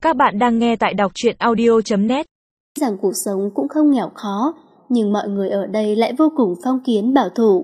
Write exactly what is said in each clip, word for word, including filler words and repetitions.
Các bạn đang nghe tại đọc truyện audio chấm net. Rằng cuộc sống cũng không nghèo khó, nhưng mọi người ở đây lại vô cùng phong kiến bảo thủ.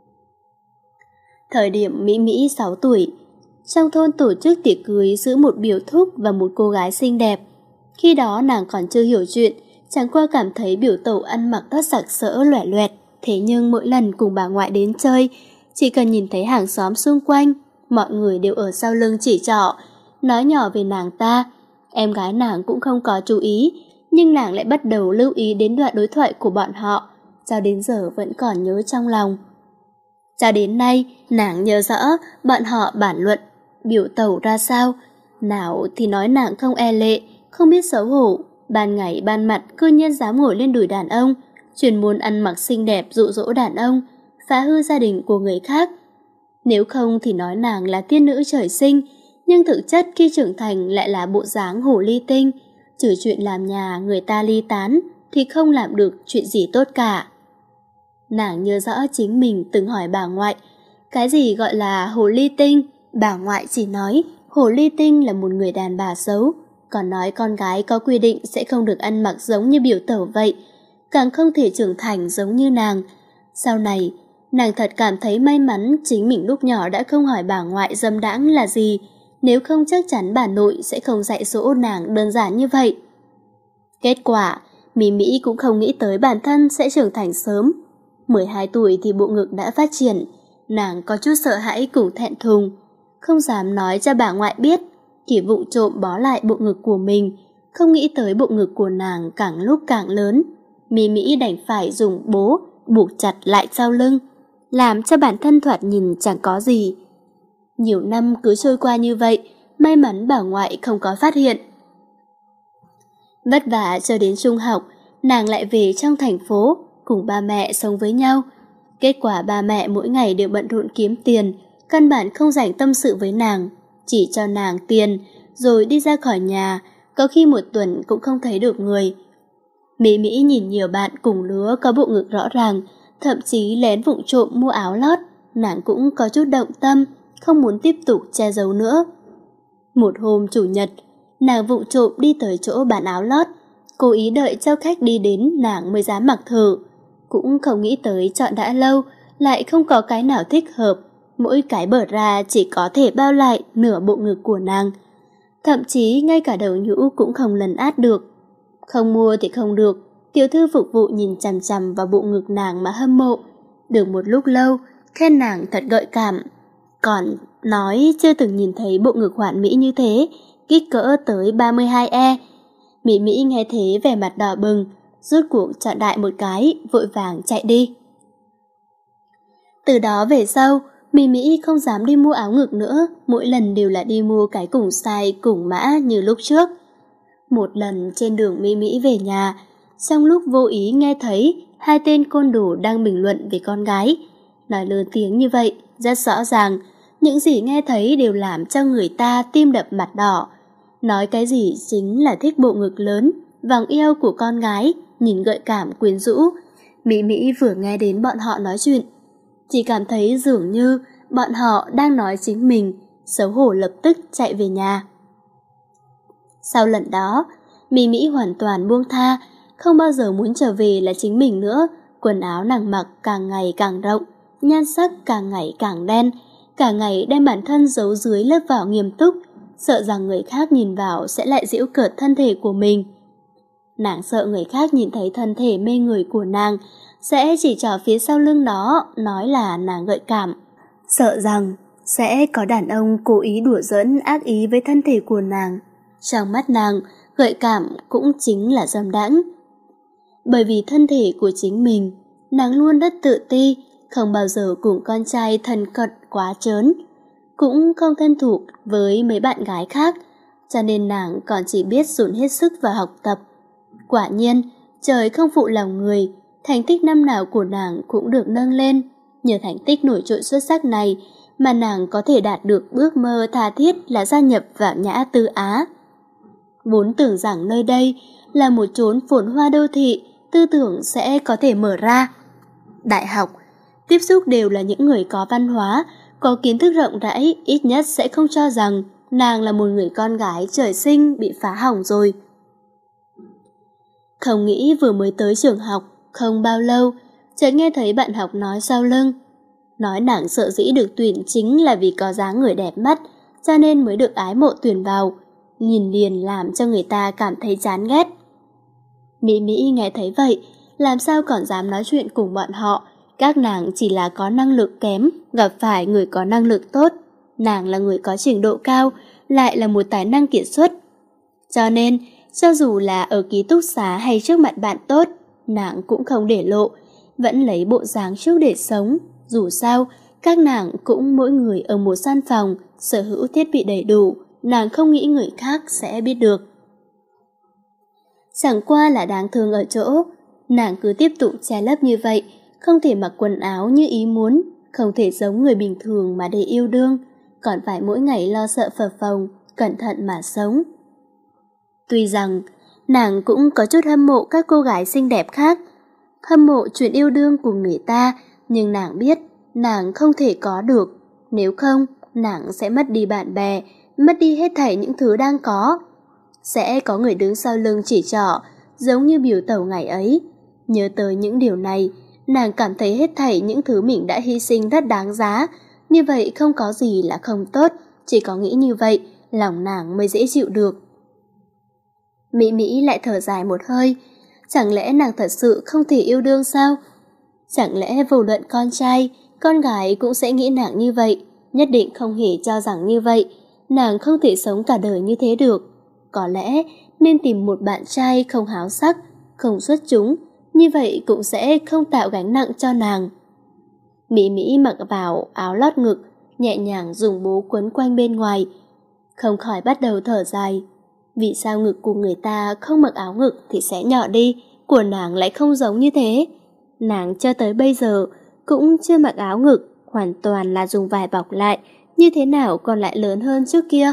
Thời điểm Mỹ Mỹ sáu tuổi, trong thôn tổ chức tiệc cưới giữa một biểu thúc và một cô gái xinh đẹp. Khi đó nàng còn chưa hiểu chuyện, chẳng qua cảm thấy biểu tẩu ăn mặc rất sặc sỡ loẻ loẹt. Thế nhưng mỗi lần cùng bà ngoại đến chơi, chỉ cần nhìn thấy hàng xóm xung quanh, mọi người đều ở sau lưng chỉ trỏ, nói nhỏ về nàng ta. Em gái nàng cũng không có chú ý, nhưng nàng lại bắt đầu lưu ý đến đoạn đối thoại của bọn họ, cho đến giờ vẫn còn nhớ trong lòng. Cho đến nay, nàng nhớ rõ bọn họ bàn luận biểu tẩu ra sao. Nào thì nói nàng không e lệ, không biết xấu hổ, ban ngày ban mặt cư nhiên dám ngồi lên đùi đàn ông, chuyên môn ăn mặc xinh đẹp dụ dỗ đàn ông, phá hư gia đình của người khác. Nếu không thì nói nàng là tiên nữ trời sinh, nhưng thực chất khi trưởng thành lại là bộ dáng hồ ly tinh, trừ chuyện làm nhà người ta ly tán thì không làm được chuyện gì tốt cả. Nàng nhớ rõ chính mình từng hỏi bà ngoại, cái gì gọi là hồ ly tinh? Bà ngoại chỉ nói hồ ly tinh là một người đàn bà xấu, còn nói con gái có quy định sẽ không được ăn mặc giống như biểu tẩu vậy, càng không thể trưởng thành giống như nàng. Sau này, nàng thật cảm thấy may mắn chính mình lúc nhỏ đã không hỏi bà ngoại dâm đãng là gì, nếu không chắc chắn bà nội sẽ không dạy dỗ nàng đơn giản như vậy. Kết quả, Mỹ Mỹ cũng không nghĩ tới bản thân sẽ trưởng thành sớm. mười hai tuổi thì bộ ngực đã phát triển, nàng có chút sợ hãi cùng thẹn thùng, không dám nói cho bà ngoại biết, chỉ vụng trộm bó lại bộ ngực của mình, không nghĩ tới bộ ngực của nàng càng lúc càng lớn. Mỹ Mỹ đành phải dùng bố buộc chặt lại sau lưng, làm cho bản thân thoạt nhìn chẳng có gì. Nhiều năm cứ trôi qua như vậy, may mắn bà ngoại không có phát hiện. Vất vả cho đến trung học, nàng lại về trong thành phố, cùng ba mẹ sống với nhau. Kết quả ba mẹ mỗi ngày đều bận rộn kiếm tiền, căn bản không rảnh tâm sự với nàng, chỉ cho nàng tiền, rồi đi ra khỏi nhà, có khi một tuần cũng không thấy được người. Mỹ Mỹ nhìn nhiều bạn cùng lứa có bộ ngực rõ ràng, thậm chí lén vụng trộm mua áo lót, nàng cũng có chút động tâm, không muốn tiếp tục che giấu nữa. Một hôm chủ nhật, nàng vụng trộm đi tới chỗ bán áo lót, cố ý đợi cho khách đi đến nàng mới dám mặc thử. Cũng không nghĩ tới chọn đã lâu, lại không có cái nào thích hợp, mỗi cái bở ra chỉ có thể bao lại nửa bộ ngực của nàng. Thậm chí ngay cả đầu nhũ cũng không lấn át được. Không mua thì không được, tiểu thư phục vụ nhìn chằm chằm vào bộ ngực nàng mà hâm mộ. Được một lúc lâu, khen nàng thật gợi cảm. Còn nói chưa từng nhìn thấy bộ ngực hoàn mỹ như thế, kích cỡ tới ba mươi hai E. Mỹ Mỹ nghe thế vẻ mặt đỏ bừng, rút cuộc chọn đại một cái, vội vàng chạy đi. Từ đó về sau, Mỹ Mỹ không dám đi mua áo ngực nữa, mỗi lần đều là đi mua cái cùng size cùng mã như lúc trước. Một lần trên đường Mỹ Mỹ về nhà, trong lúc vô ý nghe thấy hai tên côn đồ đang bình luận về con gái. Nói lớn tiếng như vậy, rất rõ ràng, những gì nghe thấy đều làm cho người ta tim đập mặt đỏ. Nói cái gì chính là thích bộ ngực lớn, vòng eo của con gái, nhìn gợi cảm quyến rũ. Mỹ Mỹ vừa nghe đến bọn họ nói chuyện, chỉ cảm thấy dường như bọn họ đang nói chính mình, xấu hổ lập tức chạy về nhà. Sau lần đó, Mỹ Mỹ hoàn toàn buông tha, không bao giờ muốn trở về là chính mình nữa. Quần áo nàng mặc càng ngày càng rộng, nhan sắc càng ngày càng đen, cả ngày đem bản thân giấu dưới lớp vỏ nghiêm túc, sợ rằng người khác nhìn vào sẽ lại giễu cợt thân thể của mình. Nàng sợ người khác nhìn thấy thân thể mê người của nàng, sẽ chỉ trỏ phía sau lưng đó, nói là nàng gợi cảm. Sợ rằng sẽ có đàn ông cố ý đùa giỡn ác ý với thân thể của nàng. Trong mắt nàng, gợi cảm cũng chính là dâm đãng. Bởi vì thân thể của chính mình, nàng luôn rất tự ti, không bao giờ cùng con trai thân cận quá trớn, cũng không thân thuộc với mấy bạn gái khác, cho nên nàng còn chỉ biết dồn hết sức vào học tập. Quả nhiên, trời không phụ lòng người, thành tích năm nào của nàng cũng được nâng lên. Nhờ thành tích nổi trội xuất sắc này mà nàng có thể đạt được ước mơ tha thiết là gia nhập vào Nhã Tư Á. Vốn tưởng rằng nơi đây là một chốn phồn hoa đô thị, tư tưởng sẽ có thể mở ra. Đại học, tiếp xúc đều là những người có văn hóa, có kiến thức rộng rãi, ít nhất sẽ không cho rằng nàng là một người con gái trời sinh bị phá hỏng rồi. Không nghĩ vừa mới tới trường học, không bao lâu, chợt nghe thấy bạn học nói sau lưng. Nói nàng sợ dĩ được tuyển chính là vì có dáng người đẹp mắt, cho nên mới được ái mộ tuyển vào. Nhìn liền làm cho người ta cảm thấy chán ghét. Mỹ Mỹ nghe thấy vậy, làm sao còn dám nói chuyện cùng bọn họ. Các nàng chỉ là có năng lực kém, gặp phải người có năng lực tốt. Nàng là người có trình độ cao, lại là một tài năng kiệt xuất. Cho nên, cho dù là ở ký túc xá hay trước mặt bạn tốt, nàng cũng không để lộ, vẫn lấy bộ dáng trước để sống. Dù sao, các nàng cũng mỗi người ở một gian phòng, sở hữu thiết bị đầy đủ, nàng không nghĩ người khác sẽ biết được. Chẳng qua là đáng thương ở chỗ, nàng cứ tiếp tục che lấp như vậy, không thể mặc quần áo như ý muốn, không thể giống người bình thường mà để yêu đương, còn phải mỗi ngày lo sợ phập phồng, cẩn thận mà sống. Tuy rằng, nàng cũng có chút hâm mộ các cô gái xinh đẹp khác, hâm mộ chuyện yêu đương cùng người ta, nhưng nàng biết nàng không thể có được, nếu không nàng sẽ mất đi bạn bè, mất đi hết thảy những thứ đang có. Sẽ có người đứng sau lưng chỉ trỏ, giống như biểu tẩu ngày ấy. Nhớ tới những điều này, nàng cảm thấy hết thảy những thứ mình đã hy sinh rất đáng giá, như vậy không có gì là không tốt, chỉ có nghĩ như vậy, lòng nàng mới dễ chịu được. Mỹ Mỹ lại thở dài một hơi, chẳng lẽ nàng thật sự không thể yêu đương sao? Chẳng lẽ vô luận con trai, con gái cũng sẽ nghĩ nàng như vậy, nhất định không hề cho rằng như vậy, nàng không thể sống cả đời như thế được. Có lẽ nên tìm một bạn trai không háo sắc, không xuất chúng, như vậy cũng sẽ không tạo gánh nặng cho nàng. Mỹ Mỹ mặc vào áo lót ngực, nhẹ nhàng dùng bố quấn quanh bên ngoài, không khỏi bắt đầu thở dài. Vì sao ngực của người ta không mặc áo ngực thì sẽ nhỏ đi, của nàng lại không giống như thế. Nàng cho tới bây giờ cũng chưa mặc áo ngực, hoàn toàn là dùng vải bọc lại, như thế nào còn lại lớn hơn trước kia.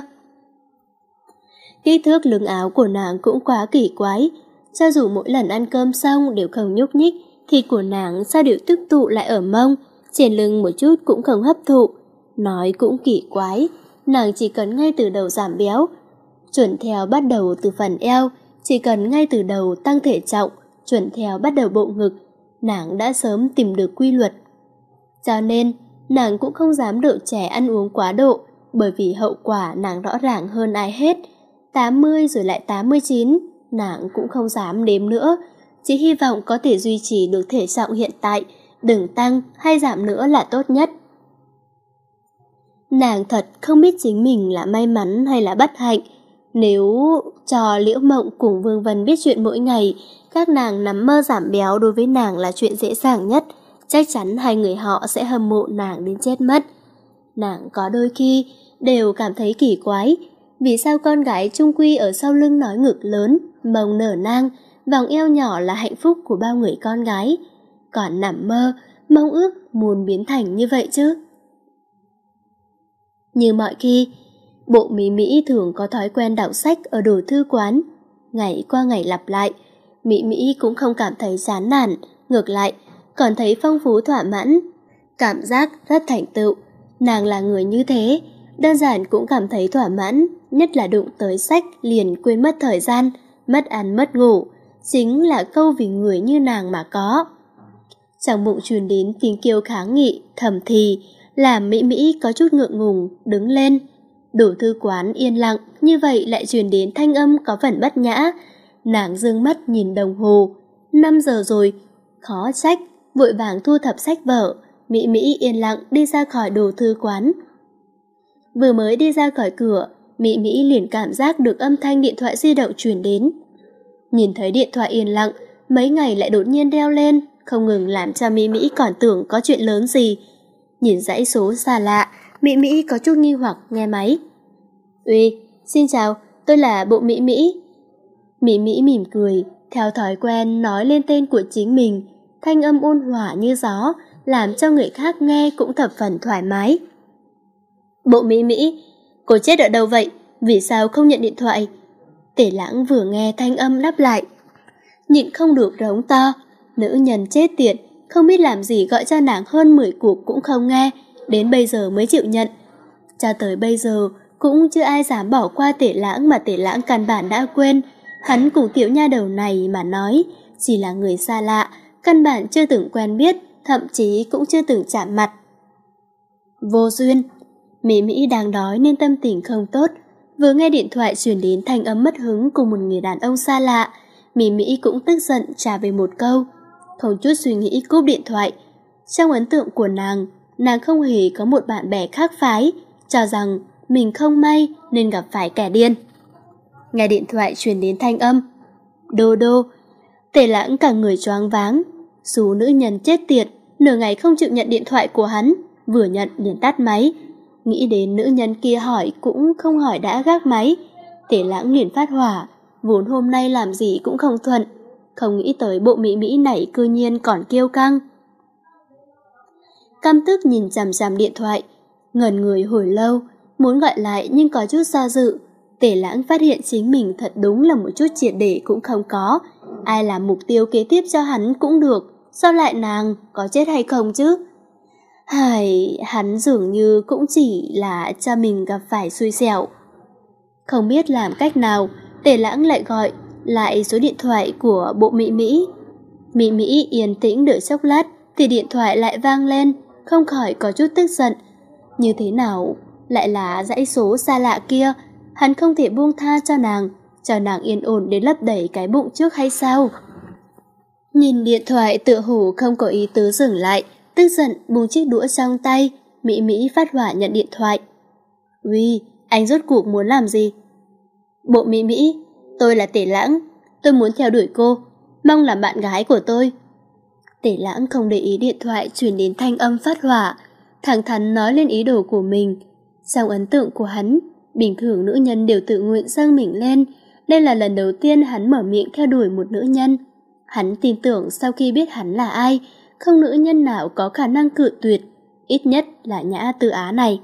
Kích thước lưng áo của nàng cũng quá kỳ quái, cho dù mỗi lần ăn cơm xong đều không nhúc nhích, thịt của nàng sao đều tích tụ lại ở mông, trên lưng một chút cũng không hấp thụ. Nói cũng kỳ quái, nàng chỉ cần ngay từ đầu giảm béo, chuẩn theo bắt đầu từ phần eo, chỉ cần ngay từ đầu tăng thể trọng, chuẩn theo bắt đầu bộ ngực, nàng đã sớm tìm được quy luật. Cho nên, nàng cũng không dám độ trẻ ăn uống quá độ, bởi vì hậu quả nàng rõ ràng hơn ai hết. tám mươi rồi lại tám mươi chín, nàng cũng không dám đếm nữa, chỉ hy vọng có thể duy trì được thể trọng hiện tại, đừng tăng hay giảm nữa là tốt nhất. Nàng thật không biết chính mình là may mắn hay là bất hạnh. Nếu cho Liễu Mộng cùng Vương Vân biết chuyện mỗi ngày, các nàng nằm mơ giảm béo đối với nàng là chuyện dễ dàng nhất, chắc chắn hai người họ sẽ hâm mộ nàng đến chết mất. Nàng có đôi khi đều cảm thấy kỳ quái, vì sao con gái chung quy ở sau lưng nói ngực lớn, mông nở nang, vòng eo nhỏ là hạnh phúc của bao người con gái, còn nằm mơ, mong ước muốn biến thành như vậy chứ. Như mọi khi, bộ Mỹ Mỹ thường có thói quen đọc sách ở đồ thư quán. Ngày qua ngày lặp lại, Mỹ Mỹ cũng không cảm thấy chán nản, ngược lại, còn thấy phong phú thỏa mãn, cảm giác rất thành tựu. Nàng là người như thế, đơn giản cũng cảm thấy thỏa mãn, nhất là đụng tới sách liền quên mất thời gian, mất ăn mất ngủ, chính là câu vì người như nàng mà có. Trong bụng truyền đến tiếng kêu kháng nghị, thầm thì, làm Mỹ Mỹ có chút ngượng ngùng, đứng lên. Đồ thư quán yên lặng, như vậy lại truyền đến thanh âm có phần bất nhã. Nàng dương mắt nhìn đồng hồ, năm giờ rồi, khó trách, vội vàng thu thập sách vở, Mỹ Mỹ yên lặng đi ra khỏi đồ thư quán. Vừa mới đi ra khỏi cửa, Mỹ Mỹ liền cảm giác được âm thanh điện thoại di động truyền đến. Nhìn thấy điện thoại yên lặng, mấy ngày lại đột nhiên reo lên, không ngừng làm cho Mỹ Mỹ còn tưởng có chuyện lớn gì. Nhìn dãy số xa lạ, Mỹ Mỹ có chút nghi hoặc nghe máy. Uy, xin chào, tôi là bộ Mỹ Mỹ. Mỹ Mỹ mỉm cười, theo thói quen nói lên tên của chính mình, thanh âm ôn hòa như gió, làm cho người khác nghe cũng thập phần thoải mái. Bộ Mỹ Mỹ, cô chết ở đâu vậy? Vì sao không nhận điện thoại? Tể Lãng vừa nghe thanh âm đáp lại, nhịn không được rống to. Nữ nhân chết tiệt, không biết làm gì gọi cho nàng hơn mười cuộc cũng không nghe, đến bây giờ mới chịu nhận. Cho tới bây giờ Cũng chưa ai dám bỏ qua Tể Lãng mà Tể Lãng căn bản đã quên. Hắn cùng tiểu nha đầu này mà nói, chỉ là người xa lạ, căn bản chưa từng quen biết, thậm chí cũng chưa từng chạm mặt. Vô duyên. Mỹ Mỹ đang đói nên tâm tình không tốt, vừa nghe điện thoại truyền đến thanh âm mất hứng cùng một người đàn ông xa lạ, Mỹ Mỹ cũng tức giận trả về một câu, không chút suy nghĩ cúp điện thoại. Trong ấn tượng của nàng, nàng không hề có một bạn bè khác phái, cho rằng mình không may nên gặp phải kẻ điên. Nghe điện thoại truyền đến thanh âm Đô đô. Tề Lãng cả người choáng váng. Số nữ nhân chết tiệt, nửa ngày không chịu nhận điện thoại của hắn, vừa nhận liền tắt máy. Nghĩ đến nữ nhân kia hỏi cũng không hỏi đã gác máy, Tề Lãng liền phát hỏa. Vốn hôm nay làm gì cũng không thuận, không nghĩ tới bộ Mỹ Mỹ này cư nhiên còn kiêu căng. Căm tức nhìn chằm chằm điện thoại, ngẩn người hồi lâu, muốn gọi lại nhưng có chút do dự. Tề Lãng phát hiện chính mình thật đúng là một chút triệt để cũng không có. Ai làm mục tiêu kế tiếp cho hắn cũng được, sao lại nàng, có chết hay không chứ? Hài, hắn dường như cũng chỉ là cho mình gặp phải xui xẻo. Không biết làm cách nào, Tề Lãng lại gọi lại số điện thoại của bộ Mỹ Mỹ. Mỹ Mỹ yên tĩnh đợi chốc lát thì điện thoại lại vang lên, không khỏi có chút tức giận. Như thế nào lại là dãy số xa lạ kia, hắn không thể buông tha cho nàng, cho nàng yên ổn đến lấp đầy cái bụng trước hay sao? Nhìn điện thoại tựa hồ không có ý tứ dừng lại, tức giận buông chiếc đũa trong tay, Mỹ Mỹ phát hỏa nhận điện thoại. Uy, anh rốt cuộc muốn làm gì? Bộ Mỹ Mỹ, tôi là Tề Lãng, tôi muốn theo đuổi cô, mong làm bạn gái của tôi. Tề Lãng không để ý điện thoại truyền đến thanh âm phát hỏa, thẳng thắn nói lên ý đồ của mình. Trong ấn tượng của hắn, bình thường nữ nhân đều tự nguyện dâng mình lên, đây là lần đầu tiên hắn mở miệng theo đuổi một nữ nhân. Hắn tin tưởng sau khi biết hắn là ai, không nữ nhân nào có khả năng cự tuyệt, ít nhất là Nhã Tư Á này.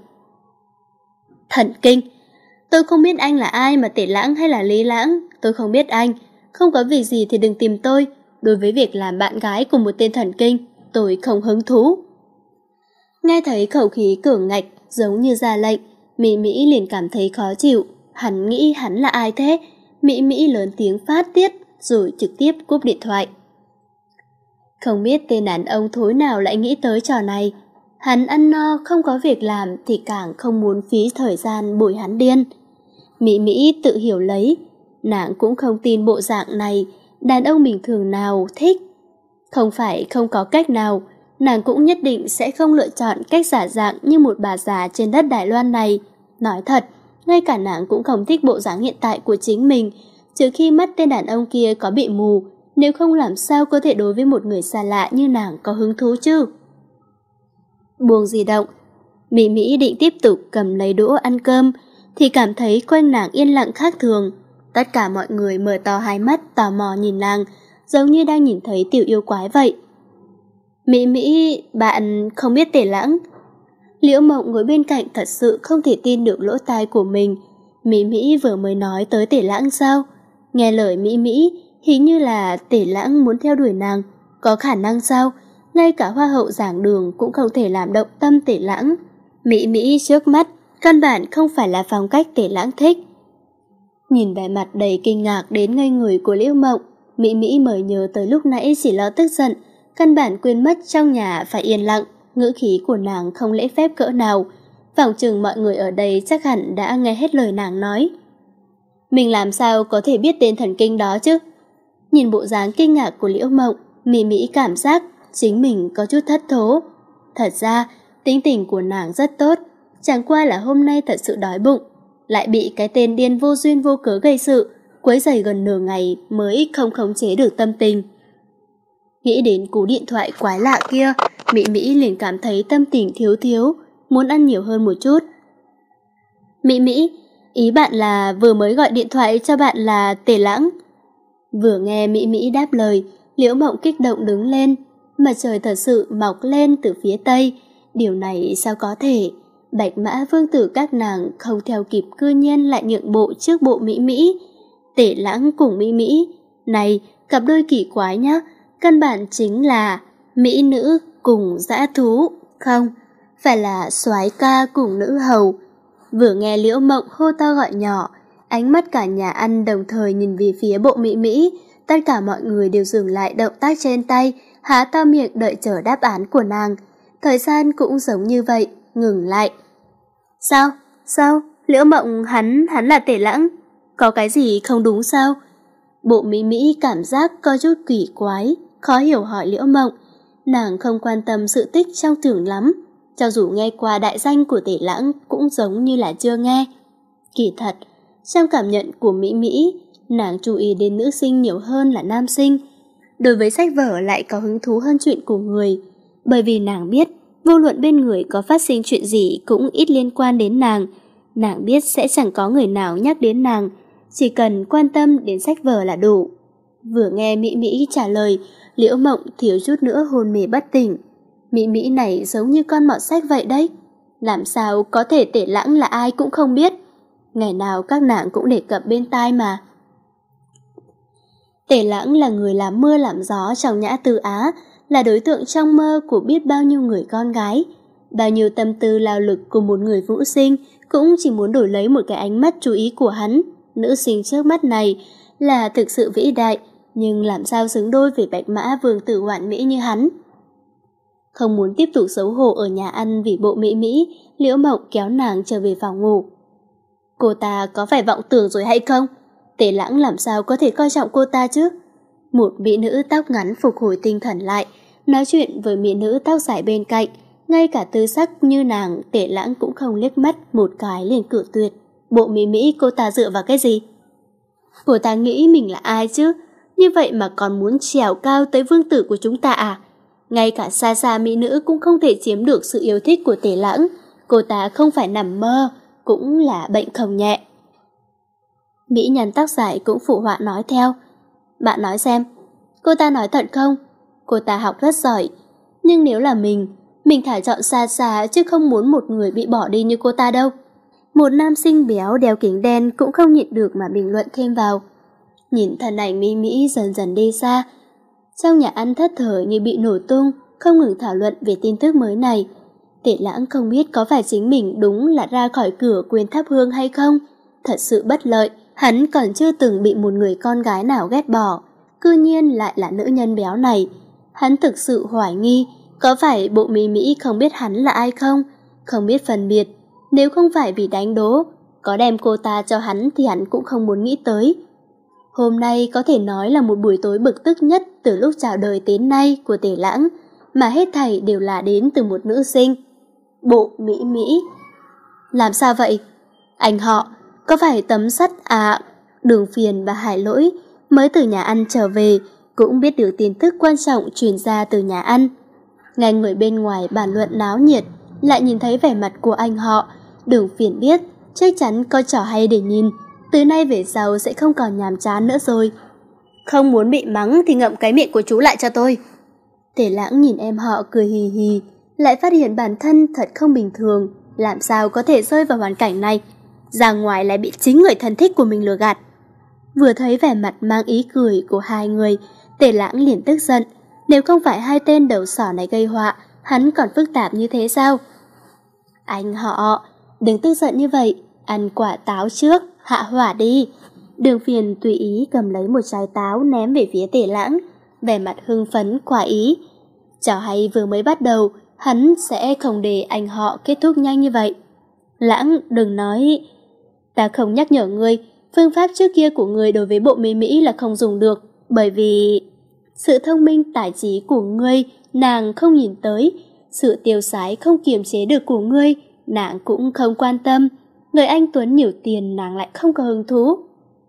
Thần kinh! Tôi không biết anh là ai mà Tề Lãng hay là Lý Lãng, tôi không biết anh, không có việc gì thì đừng tìm tôi. Đối với việc làm bạn gái của một tên thần kinh, tôi không hứng thú. Nghe thấy khẩu khí cường ngạch giống như ra lệnh, Mỹ Mỹ liền cảm thấy khó chịu. Hắn nghĩ hắn là ai thế? Mỹ Mỹ lớn tiếng phát tiết rồi trực tiếp cúp điện thoại. Không biết tên đàn ông thối nào lại nghĩ tới trò này. Hắn ăn no không có việc làm thì càng không muốn phí thời gian bồi hắn điên. Mỹ Mỹ tự hiểu lấy, nàng cũng không tin bộ dạng này đàn ông bình thường nào thích. Không phải không có cách nào, nàng cũng nhất định sẽ không lựa chọn cách giả dạng như một bà già trên đất Đài Loan này. Nói thật, ngay cả nàng cũng không thích bộ dáng hiện tại của chính mình, trừ khi mắt tên đàn ông kia có bị mù, nếu không làm sao có thể đối với một người xa lạ như nàng có hứng thú chứ. Buông di động, Mỹ Mỹ định tiếp tục cầm lấy đũa ăn cơm, thì cảm thấy quanh nàng yên lặng khác thường. Tất cả mọi người mở to hai mắt tò mò nhìn nàng, giống như đang nhìn thấy tiểu yêu quái vậy. Mỹ Mỹ, bạn không biết Tề Lãng? Liễu Mộng ngồi bên cạnh thật sự không thể tin được lỗ tai của mình. Mỹ Mỹ vừa mới nói tới Tề Lãng sao? Nghe lời Mỹ Mỹ, hình như là Tề Lãng muốn theo đuổi nàng. Có khả năng sao? Ngay cả hoa hậu giảng đường cũng không thể làm động tâm Tề Lãng. Mỹ Mỹ trước mắt, căn bản không phải là phong cách Tề Lãng thích. Nhìn vẻ mặt đầy kinh ngạc đến ngây người của Liễu Mộng, Mỹ Mỹ mới nhớ tới lúc nãy chỉ lo tức giận, căn bản quên mất trong nhà phải yên lặng, ngữ khí của nàng không lễ phép cỡ nào. Phỏng chừng mọi người ở đây chắc hẳn đã nghe hết lời nàng nói. Mình làm sao có thể biết tên thần kinh đó chứ? Nhìn bộ dáng kinh ngạc của Liễu Mộng, Mỹ Mỹ cảm giác chính mình có chút thất thố. Thật ra, tính tình của nàng rất tốt, chẳng qua là hôm nay thật sự đói bụng, lại bị cái tên điên vô duyên vô cớ gây sự, quấy rầy gần nửa ngày mới không khống chế được tâm tình. Nghĩ đến cú điện thoại quái lạ kia, Mỹ Mỹ liền cảm thấy tâm tình thiếu thiếu, muốn ăn nhiều hơn một chút. Mỹ Mỹ, ý bạn là vừa mới gọi điện thoại cho bạn là Tề Lãng. Vừa nghe Mỹ Mỹ đáp lời, Liễu Mộng kích động đứng lên, mặt trời thật sự mọc lên từ phía tây. Điều này sao có thể? Bạch Mã Vương tử các nàng không theo kịp cư nhiên lại nhượng bộ trước bộ Mỹ Mỹ. Tề Lãng cùng Mỹ Mỹ, này cặp đôi kỳ quái nhá, căn bản chính là mỹ nữ cùng dã thú, không, phải là soái ca cùng nữ hầu. Vừa nghe Liễu Mộng hô to gọi nhỏ, ánh mắt cả nhà ăn đồng thời nhìn về phía Bộ Mỹ Mỹ. Tất cả mọi người đều dừng lại động tác trên tay, há to miệng đợi chờ đáp án của nàng. Thời gian cũng giống như vậy, ngừng lại. Sao? Sao? Liễu Mộng hắn, hắn là Tể Lãng? Có cái gì không đúng sao? Bộ Mỹ Mỹ cảm giác có chút kỳ quái, khó hiểu hỏi Liễu Mộng. Nàng không quan tâm sự tích trong tưởng lắm, cho dù nghe qua đại danh của Tể Lãng cũng giống như là chưa nghe. Kỳ thật, trong cảm nhận của Mỹ Mỹ, nàng chú ý đến nữ sinh nhiều hơn là nam sinh. Đối với sách vở lại có hứng thú hơn chuyện của người, bởi vì nàng biết vô luận bên người có phát sinh chuyện gì cũng ít liên quan đến nàng. Nàng biết sẽ chẳng có người nào nhắc đến nàng, chỉ cần quan tâm đến sách vở là đủ. Vừa nghe Mỹ Mỹ trả lời, Liễu Mộng thiếu chút nữa hôn mê bất tỉnh. Mỹ Mỹ này giống như con mọt sách vậy đấy. Làm sao có thể Tể Lãng là ai cũng không biết. Ngày nào các nàng cũng đề cập bên tai mà. Tể Lãng là người làm mưa làm gió trong Nhã Tư Á, là đối tượng trong mơ của biết bao nhiêu người con gái. Bao nhiêu tâm tư lao lực của một người vũ sinh cũng chỉ muốn đổi lấy một cái ánh mắt chú ý của hắn. Nữ sinh trước mắt này là thực sự vĩ đại, nhưng làm sao xứng đôi với Bạch Mã vương tử hoàn mỹ như hắn. Không muốn tiếp tục xấu hổ ở nhà ăn vì Bộ Mỹ Mỹ, Liễu Mộng kéo nàng trở về phòng ngủ. Cô ta có phải vọng tưởng rồi hay không? Tể Lãng làm sao có thể coi trọng cô ta chứ? Một mỹ nữ tóc ngắn phục hồi tinh thần lại, nói chuyện với mỹ nữ tóc dài bên cạnh. Ngay cả tư sắc như nàng, Tể Lãng cũng không liếc mắt một cái liền cự tuyệt. Bộ Mỹ Mỹ cô ta dựa vào cái gì? Cô ta nghĩ mình là ai chứ? Như vậy mà còn muốn trèo cao tới vương tử của chúng ta à? Ngay cả xa xa mỹ nữ cũng không thể chiếm được sự yêu thích của Tể Lãng. Cô ta không phải nằm mơ, cũng là bệnh không nhẹ. Mỹ nhân tóc dài cũng phụ họa nói theo. Bạn nói xem, cô ta nói thật không? Cô ta học rất giỏi, nhưng nếu là mình, mình thả chọn xa xa chứ không muốn một người bị bỏ đi như cô ta đâu. Một nam sinh béo đeo kính đen cũng không nhịn được mà bình luận thêm vào. Nhìn thân ảnh Mỹ Mỹ dần dần đi xa, trong nhà ăn thất thở như bị nổ tung, không ngừng thảo luận về tin tức mới này. Tể Lãng không biết có phải chính mình đúng là ra khỏi cửa quên thắp hương hay không. Thật sự bất lợi, hắn còn chưa từng bị một người con gái nào ghét bỏ, cư nhiên lại là nữ nhân béo này. Hắn thực sự hoài nghi, có phải Bộ Mỹ Mỹ không biết hắn là ai không? Không biết phân biệt, nếu không phải vì đánh đố, có đem cô ta cho hắn thì hắn cũng không muốn nghĩ tới. Hôm nay có thể nói là một buổi tối bực tức nhất từ lúc chào đời đến nay của Tể Lãng, mà hết thảy đều là đến từ một nữ sinh. Bộ Mỹ Mỹ. Làm sao vậy? Anh họ, có phải Tấm Sắt à, Đường Phiền và Hải Lỗi mới từ nhà ăn trở về, cũng biết được tin tức quan trọng truyền ra từ nhà ăn. Ngay người bên ngoài bàn luận náo nhiệt, lại nhìn thấy vẻ mặt của anh họ. Đường Phiền biết, chắc chắn có trò hay để nhìn, từ nay về sau sẽ không còn nhàm chán nữa rồi. Không muốn bị mắng thì ngậm cái miệng của chú lại cho tôi. Tể Lãng nhìn em họ cười hì hì, lại phát hiện bản thân thật không bình thường, làm sao có thể rơi vào hoàn cảnh này. Ra ngoài lại bị chính người thân thích của mình lừa gạt. Vừa thấy vẻ mặt mang ý cười của hai người, Tể Lãng liền tức giận. Nếu không phải hai tên đầu sỏ này gây họa, hắn còn phức tạp như thế sao? Anh họ, đừng tức giận như vậy, ăn quả táo trước, hạ hỏa đi. Đường Phiền tùy ý cầm lấy một trái táo ném về phía Tể Lãng, vẻ mặt hưng phấn quả ý. Trò hay vừa mới bắt đầu, hắn sẽ không để anh họ kết thúc nhanh như vậy. Lãng, đừng nói... Ta không nhắc nhở ngươi, phương pháp trước kia của ngươi đối với Bộ Mỹ Mỹ là không dùng được, bởi vì... Sự thông minh tài trí của ngươi, nàng không nhìn tới. Sự tiêu sái không kiềm chế được của ngươi, nàng cũng không quan tâm. Người anh Tuấn nhiều tiền nàng lại không có hứng thú.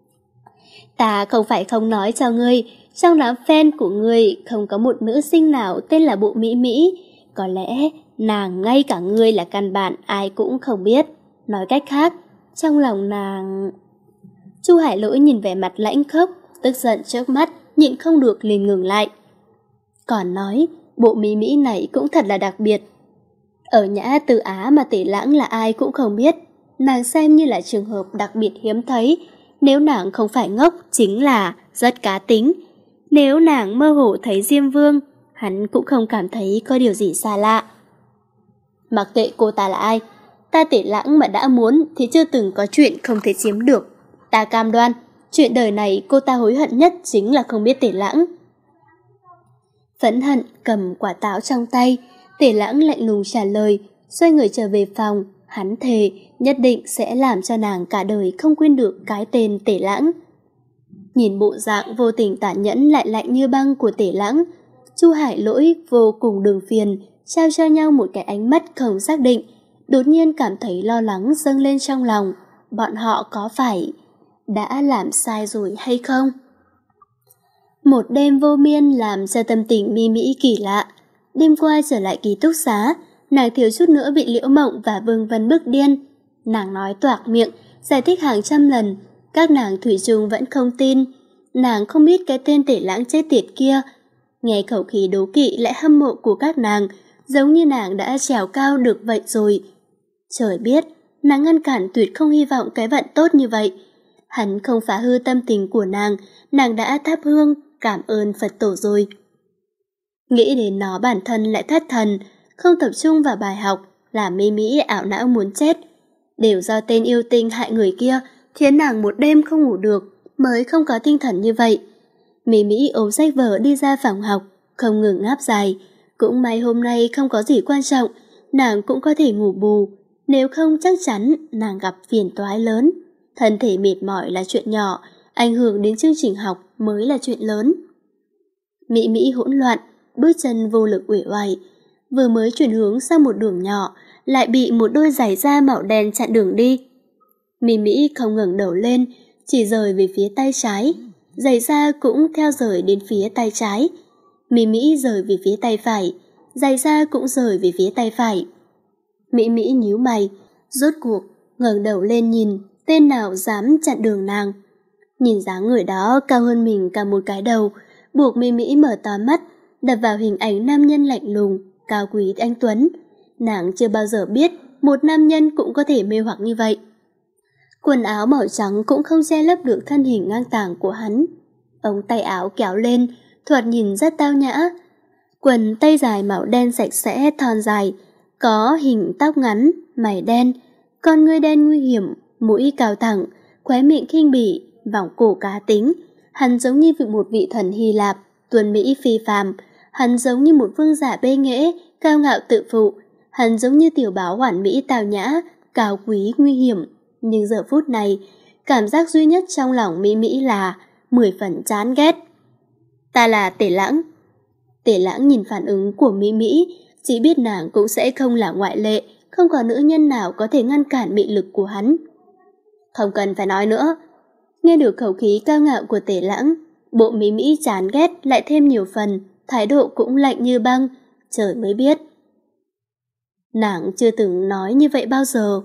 Ta không phải không nói cho ngươi, trong đám fan của ngươi không có một nữ sinh nào tên là Bộ Mỹ Mỹ. Có lẽ nàng ngay cả ngươi là căn bản ai cũng không biết. Nói cách khác, trong lòng nàng... Chu Hải Lỗi nhìn vẻ mặt lãnh khốc, tức giận trước mắt, nhịn không được liền ngừng lại. Còn nói, Bộ Mỹ Mỹ này cũng thật là đặc biệt. Ở Nhã Tư Á mà Tể Lãng là ai cũng không biết, nàng xem như là trường hợp đặc biệt hiếm thấy. Nếu nàng không phải ngốc, chính là rất cá tính. Nếu nàng mơ hồ thấy Diêm Vương, hắn cũng không cảm thấy có điều gì xa lạ. Mặc kệ cô ta là ai, Ta Tể Lãng mà đã muốn thì chưa từng có chuyện không thể chiếm được. Ta cam đoan, chuyện đời này cô ta hối hận nhất chính là không biết Tể Lãng. Phẫn hận cầm quả táo trong tay, Tể Lãng lạnh lùng trả lời, xoay người trở về phòng. Hắn thề nhất định sẽ làm cho nàng cả đời không quên được cái tên Tể Lãng. Nhìn bộ dạng vô tình tàn nhẫn lại lạnh như băng của Tể Lãng, Chu Hải Lỗi vô cùng đường phiền, trao cho nhau một cái ánh mắt không xác định, đột nhiên cảm thấy lo lắng dâng lên trong lòng. Bọn họ có phải đã làm sai rồi hay không? Một đêm vô miên làm cho tâm tình Mi Mỹ kỳ lạ. Đêm qua trở lại ký túc xá, nàng thiếu chút nữa bị Liễu Mộng và Vương Vân bức điên. Nàng nói toạc miệng, giải thích hàng trăm lần, các nàng thủy chung vẫn không tin. Nàng không biết cái tên Tể Lãng chết tiệt kia. Nghe khẩu khí đố kỵ lại hâm mộ của các nàng, giống như nàng đã trèo cao được vậy rồi. Trời biết, nàng ngăn cản tuyệt không hy vọng cái vận tốt như vậy. Hắn không phá hư tâm tình của nàng, nàng đã thắp hương, cảm ơn Phật tổ rồi. Nghĩ đến nó bản thân lại thất thần, không tập trung vào bài học, làm Mi Mỹ ảo não muốn chết. Đều do tên yêu tinh hại người kia, khiến nàng một đêm không ngủ được, mới không có tinh thần như vậy. Mi Mỹ ôm sách vở đi ra phòng học, không ngừng ngáp dài. Cũng may hôm nay không có gì quan trọng, nàng cũng có thể ngủ bù. Nếu không chắc chắn nàng gặp phiền toái lớn. Thân thể mệt mỏi là chuyện nhỏ, ảnh hưởng đến chương trình học mới là chuyện lớn. Mỹ Mỹ hỗn loạn, bước chân vô lực uể oải. Vừa mới chuyển hướng sang một đường nhỏ, lại bị một đôi giày da màu đen chặn đường đi. Mỹ Mỹ không ngẩng đầu lên, chỉ rời về phía tay trái. Giày da cũng theo rời đến phía tay trái. Mỹ Mỹ rời về phía tay phải, giày da cũng rời về phía tay phải. Mỹ Mỹ nhíu mày, rốt cuộc ngẩng đầu lên nhìn, tên nào dám chặn đường nàng. Nhìn dáng người đó cao hơn mình cả một cái đầu, buộc Mỹ Mỹ mở to mắt, đập vào hình ảnh nam nhân lạnh lùng, cao quý anh tuấn. Nàng chưa bao giờ biết một nam nhân cũng có thể mê hoặc như vậy. Quần áo màu trắng cũng không che lấp được thân hình ngang tàng của hắn. Ống tay áo kéo lên, thoạt nhìn rất tao nhã. Quần tay dài màu đen sạch sẽ thon dài, có hình tóc ngắn, mày đen, con ngươi đen nguy hiểm, mũi cao thẳng, khóe miệng khinh bỉ, vòng cổ cá tính. Hắn giống như một vị thần Hy Lạp, tuấn mỹ phi phàm. Hắn giống như một vương giả bê nghễ, cao ngạo tự phụ. Hắn giống như tiểu báo hoàn mỹ tào nhã, cao quý nguy hiểm. Nhưng giờ phút này, cảm giác duy nhất trong lòng Mỹ Mỹ là mười phần chán ghét. Ta là Tể Lãng. Tể Lãng nhìn phản ứng của Mỹ Mỹ, chỉ biết nàng cũng sẽ không là ngoại lệ, không có nữ nhân nào có thể ngăn cản mị lực của hắn. Không cần phải nói nữa. Nghe được khẩu khí cao ngạo của Tể Lãng, bộ Mỹ Mỹ chán ghét lại thêm nhiều phần, thái độ cũng lạnh như băng, trời mới biết. Nàng chưa từng nói như vậy bao giờ.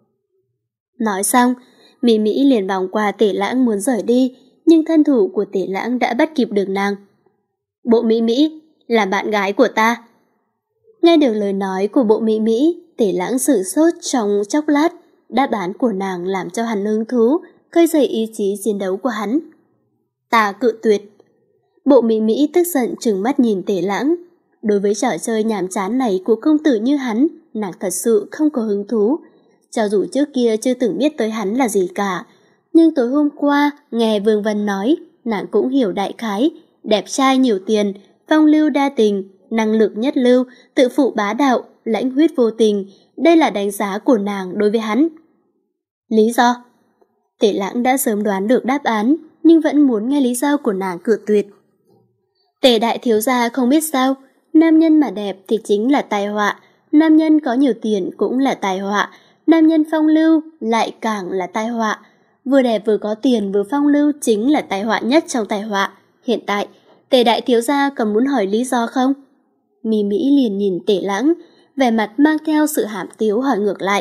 Nói xong, Mỹ Mỹ liền vòng qua Tể Lãng muốn rời đi, nhưng thân thủ của Tể Lãng đã bắt kịp được nàng. Bộ Mỹ Mỹ là bạn gái của ta. Nghe được lời nói của bộ Mỹ Mỹ, Tể Lãng sửng sốt trong chốc lát. Đáp án của nàng làm cho hắn hứng thú, khơi dậy ý chí chiến đấu của hắn. Ta cự tuyệt. Bộ Mỹ Mỹ tức giận trừng mắt nhìn Tể Lãng. Đối với trò chơi nhàm chán này của công tử như hắn, nàng thật sự không có hứng thú. Cho dù trước kia chưa từng biết tới hắn là gì cả, nhưng tối hôm qua nghe Vương Vân nói, nàng cũng hiểu đại khái. Đẹp trai nhiều tiền, phong lưu đa tình, năng lực nhất lưu, tự phụ bá đạo, lãnh huyết vô tình. Đây là đánh giá của nàng đối với hắn. Lý do? Tể Lãng đã sớm đoán được đáp án, nhưng vẫn muốn nghe lý do của nàng cự tuyệt. Tể đại thiếu gia không biết sao, nam nhân mà đẹp thì chính là tai họa, nam nhân có nhiều tiền cũng là tai họa, nam nhân phong lưu lại càng là tai họa. Vừa đẹp vừa có tiền vừa phong lưu chính là tai họa nhất trong tai họa. Hiện tại, Tể đại thiếu gia còn muốn hỏi lý do không? Mỹ Mỹ liền nhìn Tể Lãng, vẻ mặt mang theo sự hàm tiếu hỏi ngược lại.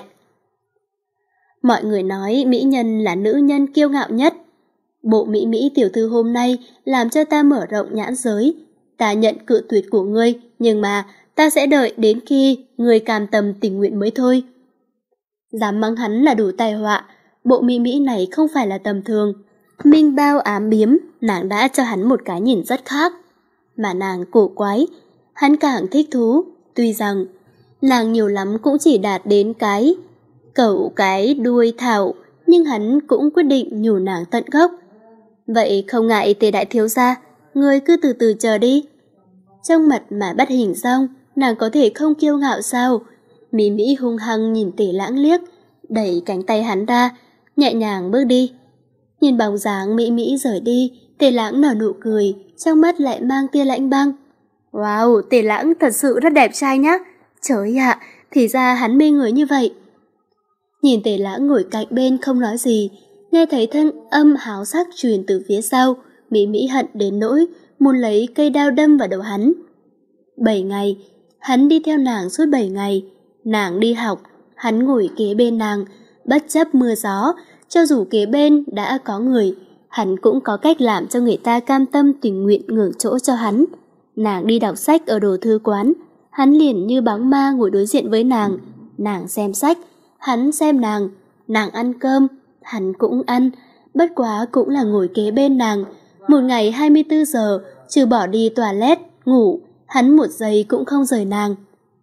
Mọi người nói mỹ nhân là nữ nhân kiêu ngạo nhất. Bộ Mỹ Mỹ tiểu thư hôm nay làm cho ta mở rộng nhãn giới. Ta nhận cự tuyệt của ngươi, nhưng mà ta sẽ đợi đến khi ngươi cam tâm tình nguyện mới thôi. Dám mắng hắn là đủ tai họa, bộ Mỹ Mỹ này không phải là tầm thường. Minh bao ám biếm, nàng đã cho hắn một cái nhìn rất khác. Mà nàng cổ quái, hắn càng thích thú. Tuy rằng nàng nhiều lắm cũng chỉ đạt đến cái Cẩu cái đuôi thảo, nhưng hắn cũng quyết định nhủ nàng tận gốc. Vậy không ngại Tề đại thiếu gia, người cứ từ từ chờ đi. Trong mặt mà bắt hình dong, nàng có thể không kiêu ngạo sao? Mỹ Mỹ hung hăng nhìn Tề Lãng liếc, đẩy cánh tay hắn ra, nhẹ nhàng bước đi. Nhìn bóng dáng Mỹ Mỹ rời đi, Tề Lãng nở nụ cười, trong mắt lại mang tia lạnh băng. Wow, Tề Lãng thật sự rất đẹp trai nhá. Trời ạ, thì ra hắn mê người như vậy. Nhìn Tề Lãng ngồi cạnh bên không nói gì, nghe thấy thân âm háo sắc truyền từ phía sau, Mỹ Mỹ hận đến nỗi muốn lấy cây đao đâm vào đầu hắn. Bảy ngày, hắn đi theo nàng suốt bảy ngày. Nàng đi học, hắn ngồi kế bên nàng, bất chấp mưa gió, cho dù kế bên đã có người, hắn cũng có cách làm cho người ta cam tâm tình nguyện nhường chỗ cho hắn. Nàng đi đọc sách ở đồ thư quán, hắn liền như bóng ma ngồi đối diện với nàng. Nàng xem sách, hắn xem nàng. Nàng ăn cơm, hắn cũng ăn, bất quá cũng là ngồi kế bên nàng. Một ngày hai mươi tư giờ, trừ bỏ đi toilet, ngủ, hắn một giây cũng không rời nàng.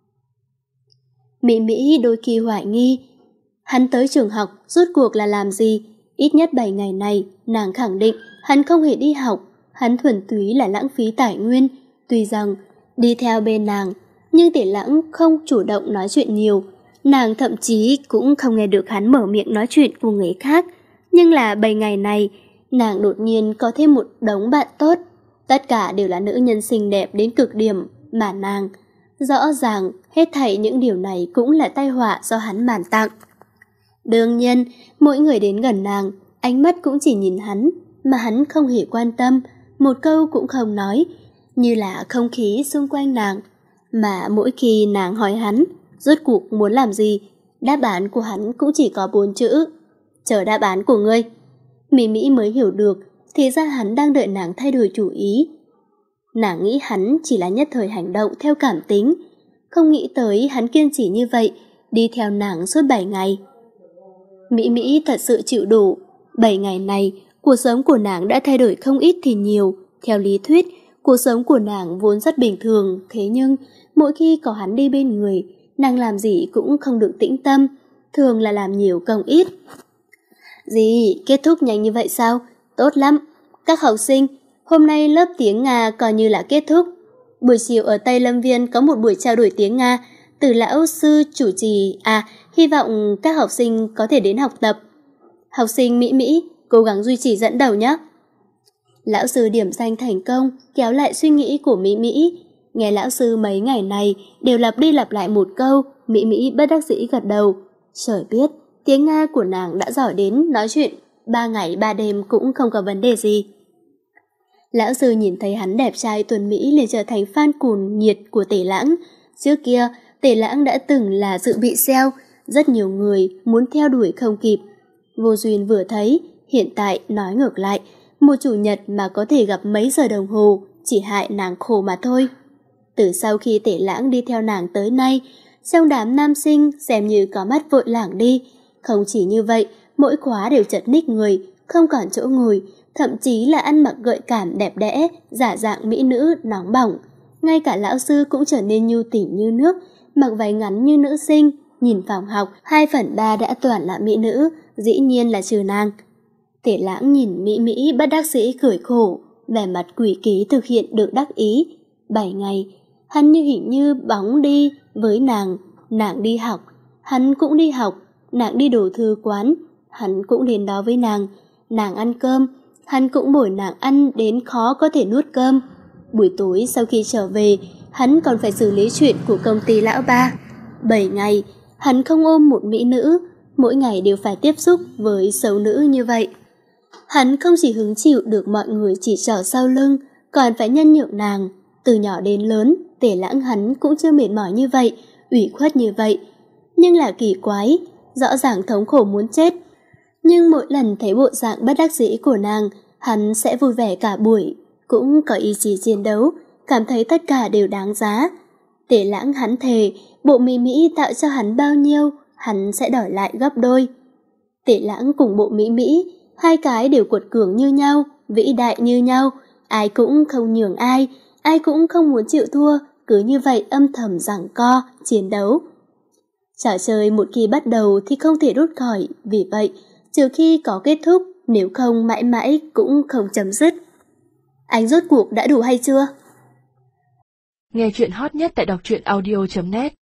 Mỹ Mỹ đôi khi hoài nghi, hắn tới trường học rốt cuộc là làm gì? Ít nhất bảy ngày này, nàng khẳng định hắn không hề đi học, hắn thuần túy là lãng phí tài nguyên. Tuy rằng đi theo bên nàng, nhưng Tề Lãng không chủ động nói chuyện nhiều, nàng thậm chí cũng không nghe được hắn mở miệng nói chuyện của người khác. Nhưng là bảy ngày này, nàng đột nhiên có thêm một đống bạn tốt, tất cả đều là nữ nhân xinh đẹp đến cực điểm mà nàng. Rõ ràng hết thảy những điều này cũng là tai họa do hắn bàn tặng. Đương nhiên, mỗi người đến gần nàng, ánh mắt cũng chỉ nhìn hắn, mà hắn không hề quan tâm, một câu cũng không nói, như là không khí xung quanh nàng. Mà mỗi khi nàng hỏi hắn, rốt cuộc muốn làm gì, đáp án của hắn cũng chỉ có bốn chữ: chờ đáp án của ngươi. Mỹ Mỹ mới hiểu được, thì ra hắn đang đợi nàng thay đổi chủ ý. Nàng nghĩ hắn chỉ là nhất thời hành động theo cảm tính, không nghĩ tới hắn kiên trì như vậy, đi theo nàng suốt bảy ngày. Mỹ Mỹ thật sự chịu đủ. Bảy ngày này, cuộc sống của nàng đã thay đổi không ít thì nhiều. Theo lý thuyết, cuộc sống của nàng vốn rất bình thường, thế nhưng mỗi khi có hắn đi bên người, nàng làm gì cũng không được tĩnh tâm, thường là làm nhiều công ít. Gì, kết thúc nhanh như vậy sao? Tốt lắm. Các học sinh, hôm nay lớp tiếng Nga coi như là kết thúc. Buổi chiều ở Tây Lâm Viên có một buổi trao đổi tiếng Nga, từ lão sư chủ trì. À, hy vọng các học sinh có thể đến học tập. Học sinh Mỹ Mỹ, cố gắng duy trì dẫn đầu nhé. Lão sư điểm danh thành công, kéo lại suy nghĩ của Mỹ Mỹ. Nghe lão sư mấy ngày này đều lặp đi lặp lại một câu, Mỹ Mỹ bất đắc dĩ gật đầu. Trời biết, tiếng Nga của nàng đã giỏi đến nói chuyện ba ngày ba đêm cũng không có vấn đề gì. Lão sư nhìn thấy hắn đẹp trai tuấn Mỹ liền trở thành fan cuồng nhiệt của Tề Lãng. Trước kia, Tề Lãng đã từng là dự bị sale, rất nhiều người muốn theo đuổi không kịp. Vô duyên vừa thấy, hiện tại nói ngược lại, một chủ nhật mà có thể gặp mấy giờ đồng hồ, chỉ hại nàng khổ mà thôi. Từ sau khi Tề Lãng đi theo nàng tới nay, trong đám nam sinh xem như có mắt vội lảng đi. Không chỉ như vậy, mỗi khóa đều chật ních người, không còn chỗ ngồi, thậm chí là ăn mặc gợi cảm đẹp đẽ, giả dạng mỹ nữ nóng bỏng. Ngay cả lão sư cũng trở nên nhu tỉ như nước, mặc váy ngắn như nữ sinh. Nhìn phòng học, hai phần ba đã toàn là mỹ nữ, dĩ nhiên là trừ nàng. Tề Lãng nhìn Mỹ Mỹ bất đắc dĩ cười khổ, vẻ mặt quỷ ký thực hiện được đắc ý. Bảy ngày, hắn như hình như bóng đi với nàng. Nàng đi học, hắn cũng đi học. Nàng đi đồ thư quán, hắn cũng đến đó với nàng. Nàng ăn cơm, hắn cũng bồi nàng ăn đến khó có thể nuốt cơm. Buổi tối sau khi trở về, hắn còn phải xử lý chuyện của công ty lão ba. Bảy ngày, hắn không ôm một mỹ nữ, mỗi ngày đều phải tiếp xúc với xấu nữ như vậy. Hắn không chỉ hứng chịu được mọi người chỉ trỏ sau lưng, còn phải nhân nhượng nàng. Từ nhỏ đến lớn, Tề Lãng hắn cũng chưa mệt mỏi như vậy, ủy khuất như vậy. Nhưng là kỳ quái, rõ ràng thống khổ muốn chết. Nhưng mỗi lần thấy bộ dạng bất đắc dĩ của nàng, hắn sẽ vui vẻ cả buổi, cũng có ý chí chiến đấu, cảm thấy tất cả đều đáng giá. Tề Lãng hắn thề, bộ Mỹ Mỹ tạo cho hắn bao nhiêu, hắn sẽ đòi lại gấp đôi. Tề Lãng cùng bộ Mỹ Mỹ, hai cái đều cuột cường như nhau, vĩ đại như nhau, ai cũng không nhường ai, ai cũng không muốn chịu thua, cứ như vậy âm thầm giằng co, chiến đấu. Trò chơi một khi bắt đầu thì không thể rút khỏi, vì vậy, trừ khi có kết thúc, nếu không mãi mãi cũng không chấm dứt. Anh rốt cuộc đã đủ hay chưa? Nghe chuyện hot nhất tại đọc truyện audio chấm net.